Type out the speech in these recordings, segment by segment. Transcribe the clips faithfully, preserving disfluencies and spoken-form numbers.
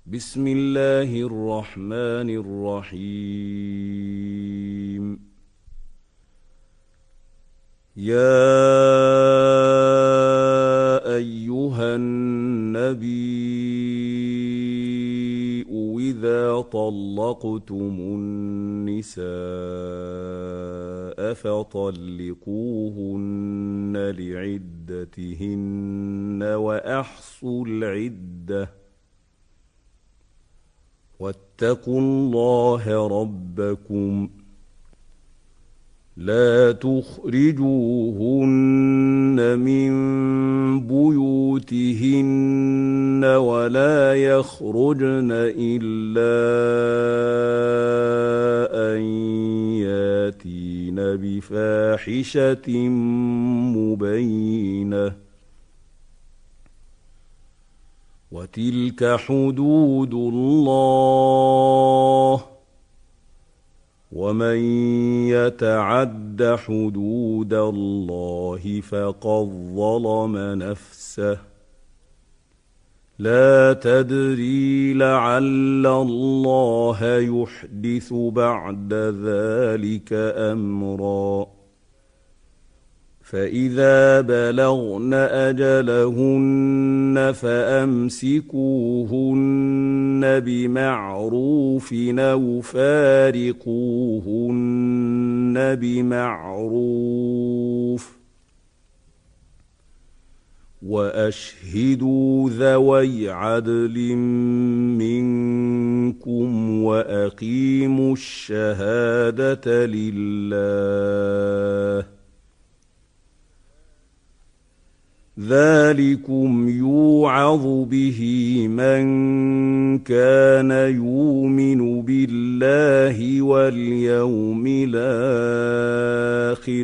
بسم الله الرحمن الرحيم. يا أيها النبي إذا طلقتم النساء فطلقوهن لعدتهن وأحصوا العدة واتقوا الله ربكم لا تخرجوهن من بيوتهن ولا يخرجن إلا أن ياتين بفاحشة مبينة وتلك حدود الله ومن يتعد حدود الله فقد ظلم نفسه لا تدري لعل الله يحدث بعد ذلك أمرا فإذا بلغن أجلهن فأمسكوهن بمعروف أو فارقوهن بمعروف وأشهدوا ذوي عدل منكم وأقيموا الشهادة لله ذلكم يوعظ به من كان يؤمن بالله واليوم الآخر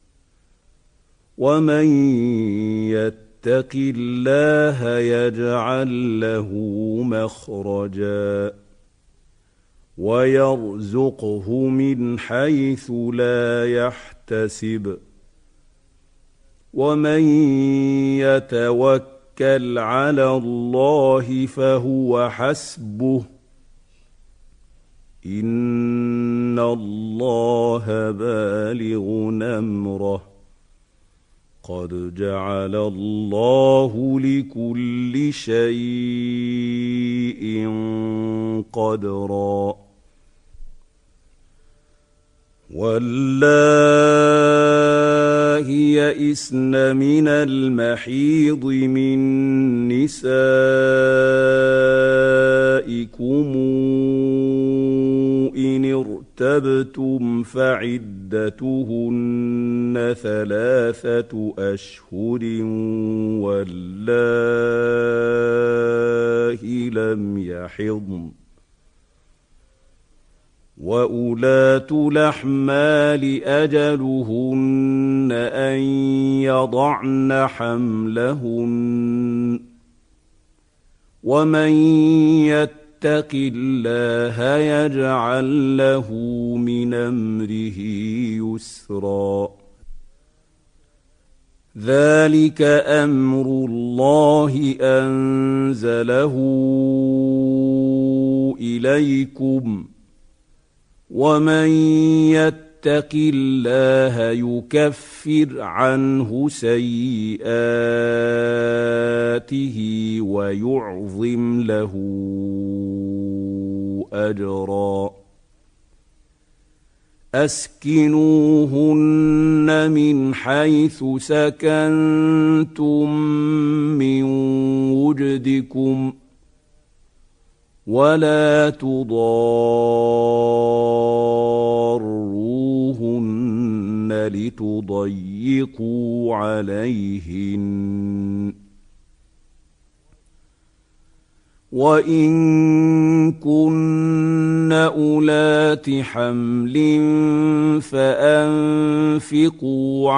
ومن يتق الله يجعل له مخرجا ويرزقه من حيث لا يحتسب ومن يتوكل على الله فهو حسبه إن الله بالغ أمره قد جعل الله لكل شيء قدرا واللائي يئسن من المحيض من نسائكم إن ارتبتم فعدتهن ثلاثة أشهر واللائي لم يحضن وأولاة الأحمال أجلهن أن يضعن حملهن ومن يتق الله يجعل له من أمره يسرا ذلك أمر الله أنزله إليكم ومن يتق الله يكفر عنه سيئاته ويعظم له أجرا أسكنوهن من حيث سكنتم من وجدكم ولا تضاروهن لتضيقوا عليهن وإن كن أولات حمل فأنفقوا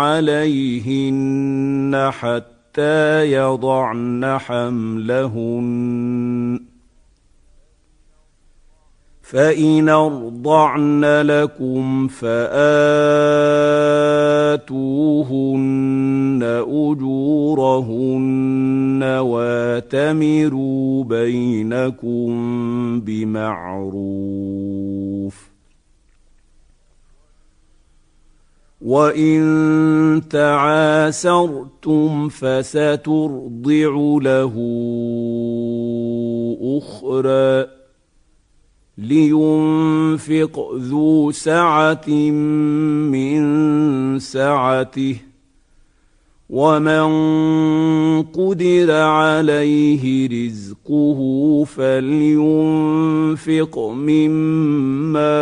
عليهن حتى يضعن حملهن فإن أرضعن لكم فآتوهن فآتوهن أجورهن واتمروا بينكم بمعروف وإن تعاسرتم فسترضع له أخرى لينفق ذو سعة من سعته ومن قدر عليه رزقه فلينفق مما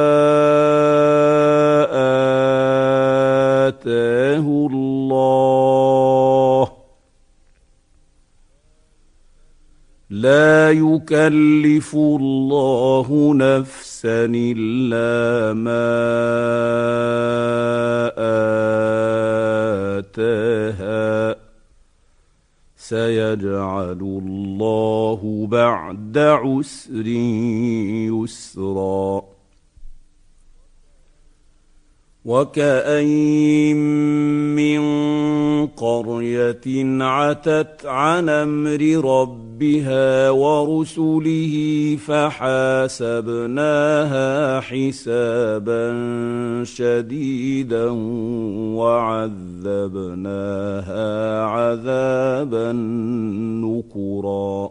آتاه الله لا يكلف الله نفسا إلا ما آتاها سيجعل الله بعد عسر يسرا وكأين من قرية عتت عن أمر ربها ورسله فحاسبناها حسابا شديدا وعذبناها عذابا نكرا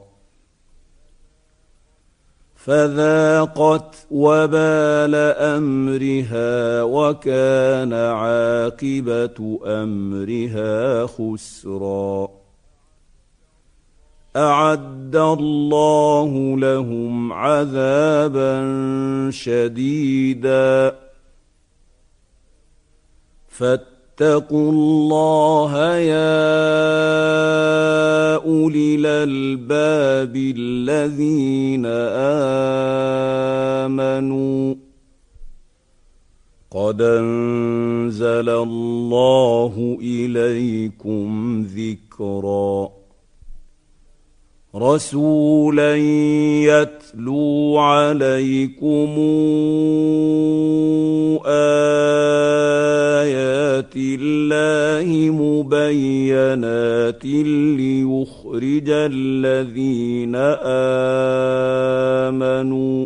فذاقت وبال أمرها وكان عاقبة أمرها خسرا أعد الله لهم عذابا شديدا فاتقوا الله يا أولي الألباب الذين آمنوا قد أنزل الله إليكم ذكرا رسولا يتلو عليكم آيات الله مبينات ليخرج الذين آمنوا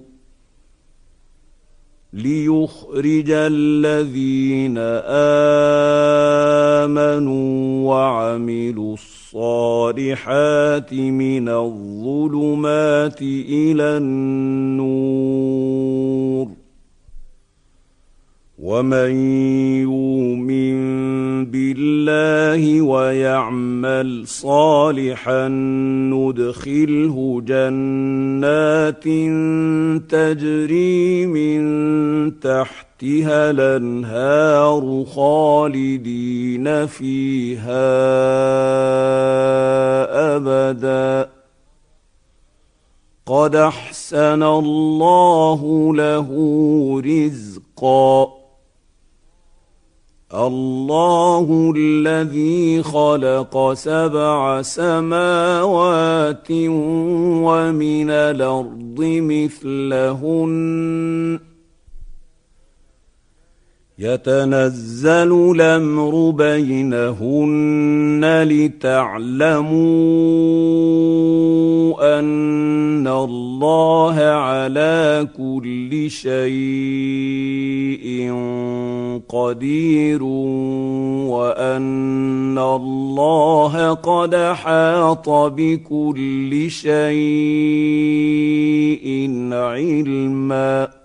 ليخرج الذين آمنوا وعملوا الصالحات من الظلمات إلى النور ومن يؤمن بالله ويعمل صالحا ندخله جنات تجري من تحتها الأنهار خالدين فيها أبدا قد أحسن الله له رزقا الله الذي خلق سبع سماوات ومن الأرض مثلهن يتنزل الأمر بينهن لتعلموا أن الله على كل شيء قدير وأن الله قد حاط بكل شيء علما